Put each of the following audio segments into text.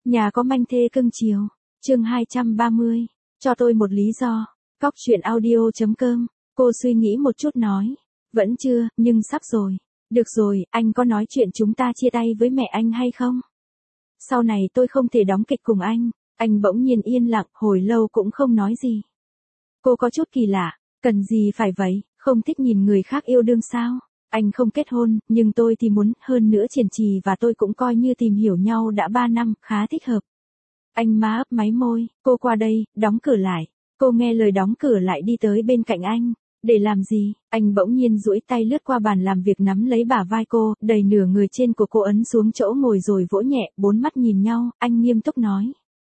Nhà có manh thê cưng chiều. Chương 230. Cho tôi một lý do. Cóc truyện audio.com. Cô suy nghĩ một chút nói. Vẫn chưa, nhưng sắp rồi. Được rồi, anh có nói chuyện chúng ta chia tay với mẹ anh hay không? Sau này tôi không thể đóng kịch cùng anh. Anh bỗng nhiên yên lặng, hồi lâu cũng không nói gì. Cô có chút kỳ lạ. Cần gì phải vậy, không thích nhìn người khác yêu đương sao? Anh không kết hôn, nhưng tôi thì muốn, hơn nữa Triển Trì và tôi cũng coi như tìm hiểu nhau đã 3 năm, khá thích hợp. Anh má ấp máy môi, cô qua đây, đóng cửa lại. Cô nghe lời đóng cửa lại đi tới bên cạnh anh. Để làm gì? Anh bỗng nhiên duỗi tay lướt qua bàn làm việc nắm lấy bả vai cô, đầy nửa người trên của cô ấn xuống chỗ ngồi rồi vỗ nhẹ, bốn mắt nhìn nhau, anh nghiêm túc nói.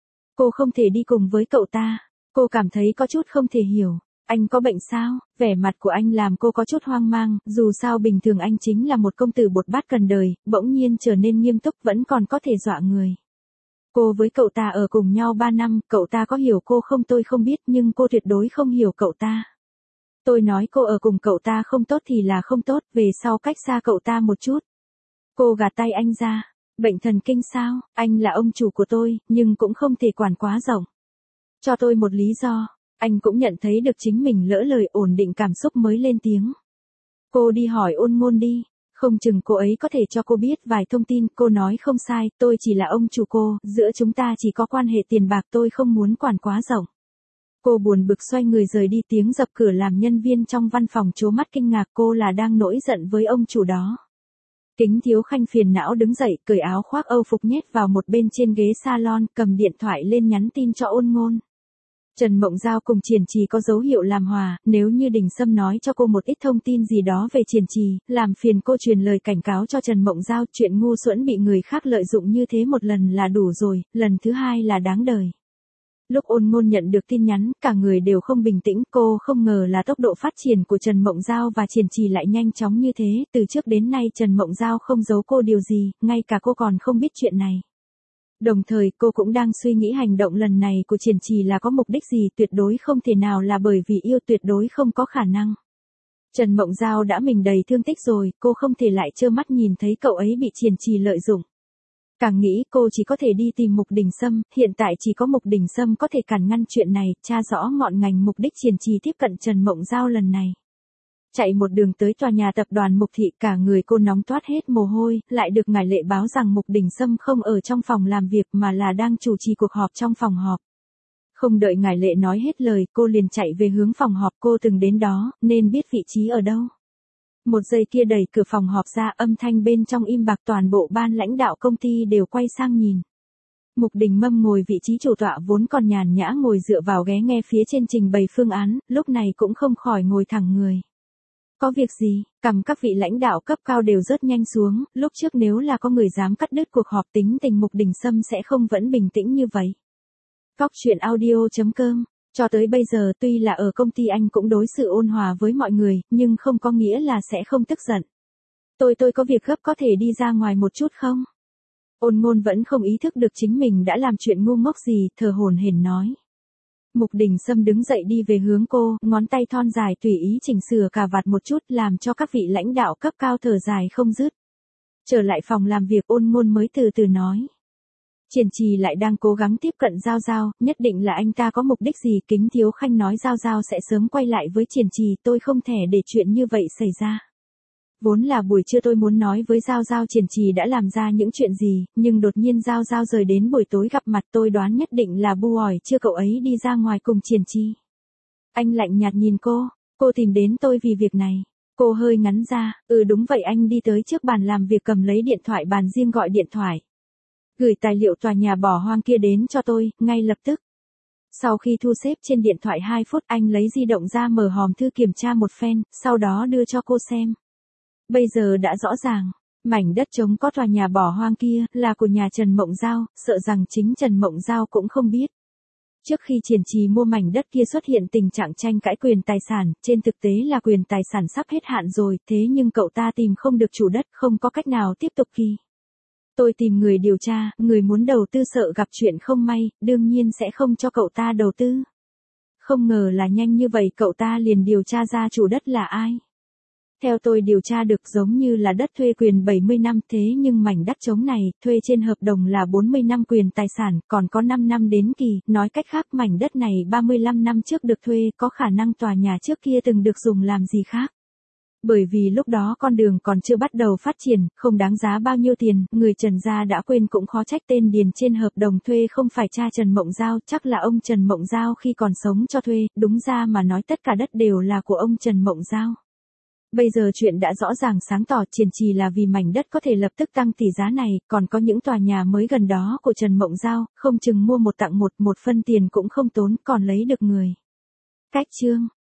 Cô không thể đi cùng với cậu ta. Cô cảm thấy có chút không thể hiểu. Anh có bệnh sao? Vẻ mặt của anh làm cô có chút hoang mang, dù sao bình thường anh chính là một công tử bột bát cần đời, bỗng nhiên trở nên nghiêm túc vẫn còn có thể dọa người. Cô với cậu ta ở cùng nhau 3 năm, cậu ta có hiểu cô không tôi không biết nhưng cô tuyệt đối không hiểu cậu ta. Tôi nói cô ở cùng cậu ta không tốt thì là không tốt, về sau cách xa cậu ta một chút. Cô gạt tay anh ra. Bệnh thần kinh sao? Anh là ông chủ của tôi, nhưng cũng không thể quản quá rộng. Cho tôi một lý do. Anh cũng nhận thấy được chính mình lỡ lời, ổn định cảm xúc mới lên tiếng. Cô đi hỏi Ôn Ngôn đi. Không chừng cô ấy có thể cho cô biết vài thông tin. Cô nói không sai, tôi chỉ là ông chủ cô, giữa chúng ta chỉ có quan hệ tiền bạc, tôi không muốn quản quá rộng. Cô buồn bực xoay người rời đi, tiếng dập cửa làm nhân viên trong văn phòng trố mắt kinh ngạc, cô là đang nổi giận với ông chủ đó. Kính Thiếu Khanh phiền não đứng dậy, cởi áo khoác Âu phục nhét vào một bên trên ghế salon, cầm điện thoại lên nhắn tin cho Ôn Ngôn. Trần Mộng Giao cùng Triển Trì có dấu hiệu làm hòa, nếu như Đình Sâm nói cho cô một ít thông tin gì đó về Triển Trì, làm phiền cô truyền lời cảnh cáo cho Trần Mộng Giao, chuyện ngu xuẩn bị người khác lợi dụng như thế một lần là đủ rồi, lần thứ hai là đáng đời. Lúc Ôn Ngôn nhận được tin nhắn, cả người đều không bình tĩnh, cô không ngờ là tốc độ phát triển của Trần Mộng Giao và Triển Trì lại nhanh chóng như thế, từ trước đến nay Trần Mộng Giao không giấu cô điều gì, ngay cả cô còn không biết chuyện này. Đồng thời cô cũng đang suy nghĩ hành động lần này của Triển Trì là có mục đích gì, tuyệt đối không thể nào là bởi vì yêu, tuyệt đối không có khả năng. Trần Mộng Giao đã mình đầy thương tích rồi, cô không thể lại trơ mắt nhìn thấy cậu ấy bị Triển Trì lợi dụng. Càng nghĩ cô chỉ có thể đi tìm Mục Đình Sâm, hiện tại chỉ có Mục Đình Sâm có thể cản ngăn chuyện này, tra rõ ngọn ngành mục đích Triển Trì tiếp cận Trần Mộng Giao lần này. Chạy một đường tới tòa nhà tập đoàn Mục Thị, cả người cô nóng toát hết mồ hôi, lại được ngải lệ báo rằng Mục Đình Sâm không ở trong phòng làm việc mà là đang chủ trì cuộc họp trong phòng họp. Không đợi ngải lệ nói hết lời, cô liền chạy về hướng phòng họp, cô từng đến đó, nên biết vị trí ở đâu. Một giây kia đẩy cửa phòng họp ra, âm thanh bên trong im bặt, toàn bộ ban lãnh đạo công ty đều quay sang nhìn. Mục Đình Mâm ngồi vị trí chủ tọa vốn còn nhàn nhã ngồi dựa vào ghế nghe phía trên trình bày phương án, lúc này cũng không khỏi ngồi thẳng người. Có việc gì? Cằm các vị lãnh đạo cấp cao đều rớt nhanh xuống, lúc trước nếu là có người dám cắt đứt cuộc họp tính tình Mục Đình Sâm sẽ không vẫn bình tĩnh như vậy. Cóc truyện audio.com. Cho tới bây giờ tuy là ở công ty anh cũng đối xử ôn hòa với mọi người, nhưng không có nghĩa là sẽ không tức giận. Tôi có việc gấp, có thể đi ra ngoài một chút không? Ôn Ngôn vẫn không ý thức được chính mình đã làm chuyện ngu ngốc gì, thở hổn hển nói. Mục Đình Sâm đứng dậy đi về hướng cô, ngón tay thon dài tùy ý chỉnh sửa cà vạt một chút, làm cho các vị lãnh đạo cấp cao thở dài không dứt. Trở lại phòng làm việc, Ôn Ngôn mới từ từ nói. Triển Trì lại đang cố gắng tiếp cận Giao Giao, nhất định là anh ta có mục đích gì. Kính Thiếu Khanh nói Giao Giao sẽ sớm quay lại với Triển Trì, tôi không thể để chuyện như vậy xảy ra. Vốn là buổi trưa tôi muốn nói với Giao Giao Triển Trì đã làm ra những chuyện gì, nhưng đột nhiên Giao Giao rời đến buổi tối gặp mặt, tôi đoán nhất định là bu ỏi chưa cậu ấy đi ra ngoài cùng Triển Trì. Anh lạnh nhạt nhìn cô tìm đến tôi vì việc này. Cô hơi ngắn ra, đúng vậy, anh đi tới trước bàn làm việc cầm lấy điện thoại bàn riêng gọi điện thoại. Gửi tài liệu tòa nhà bỏ hoang kia đến cho tôi, ngay lập tức. Sau khi thu xếp trên điện thoại 2 phút, anh lấy di động ra mở hòm thư kiểm tra một phen, sau đó đưa cho cô xem. Bây giờ đã rõ ràng, mảnh đất trống có tòa nhà bỏ hoang kia là của nhà Trần Mộng Giao, sợ rằng chính Trần Mộng Giao cũng không biết. Trước khi Triển Trì mua mảnh đất kia xuất hiện tình trạng tranh cãi quyền tài sản, trên thực tế là quyền tài sản sắp hết hạn rồi, thế nhưng cậu ta tìm không được chủ đất, không có cách nào tiếp tục kỳ. Tôi tìm người điều tra, người muốn đầu tư sợ gặp chuyện không may, đương nhiên sẽ không cho cậu ta đầu tư. Không ngờ là nhanh như vậy cậu ta liền điều tra ra chủ đất là ai. Theo tôi điều tra được giống như là đất thuê quyền 70 năm thế nhưng mảnh đất trống này, thuê trên hợp đồng là 40 năm quyền tài sản, còn có 5 năm đến kỳ, nói cách khác mảnh đất này 35 năm trước được thuê, có khả năng tòa nhà trước kia từng được dùng làm gì khác. Bởi vì lúc đó con đường còn chưa bắt đầu phát triển, không đáng giá bao nhiêu tiền, người Trần gia đã quên cũng khó trách tên điền trên hợp đồng thuê không phải cha Trần Mộng Giao, chắc là ông Trần Mộng Giao khi còn sống cho thuê, đúng ra mà nói tất cả đất đều là của ông Trần Mộng Giao. Bây giờ chuyện đã rõ ràng sáng tỏ, Triển Trì là vì mảnh đất có thể lập tức tăng tỷ giá này, còn có những tòa nhà mới gần đó của Trần Mộng Giao, không chừng mua một tặng một, một phân tiền cũng không tốn, còn lấy được người. Cách chương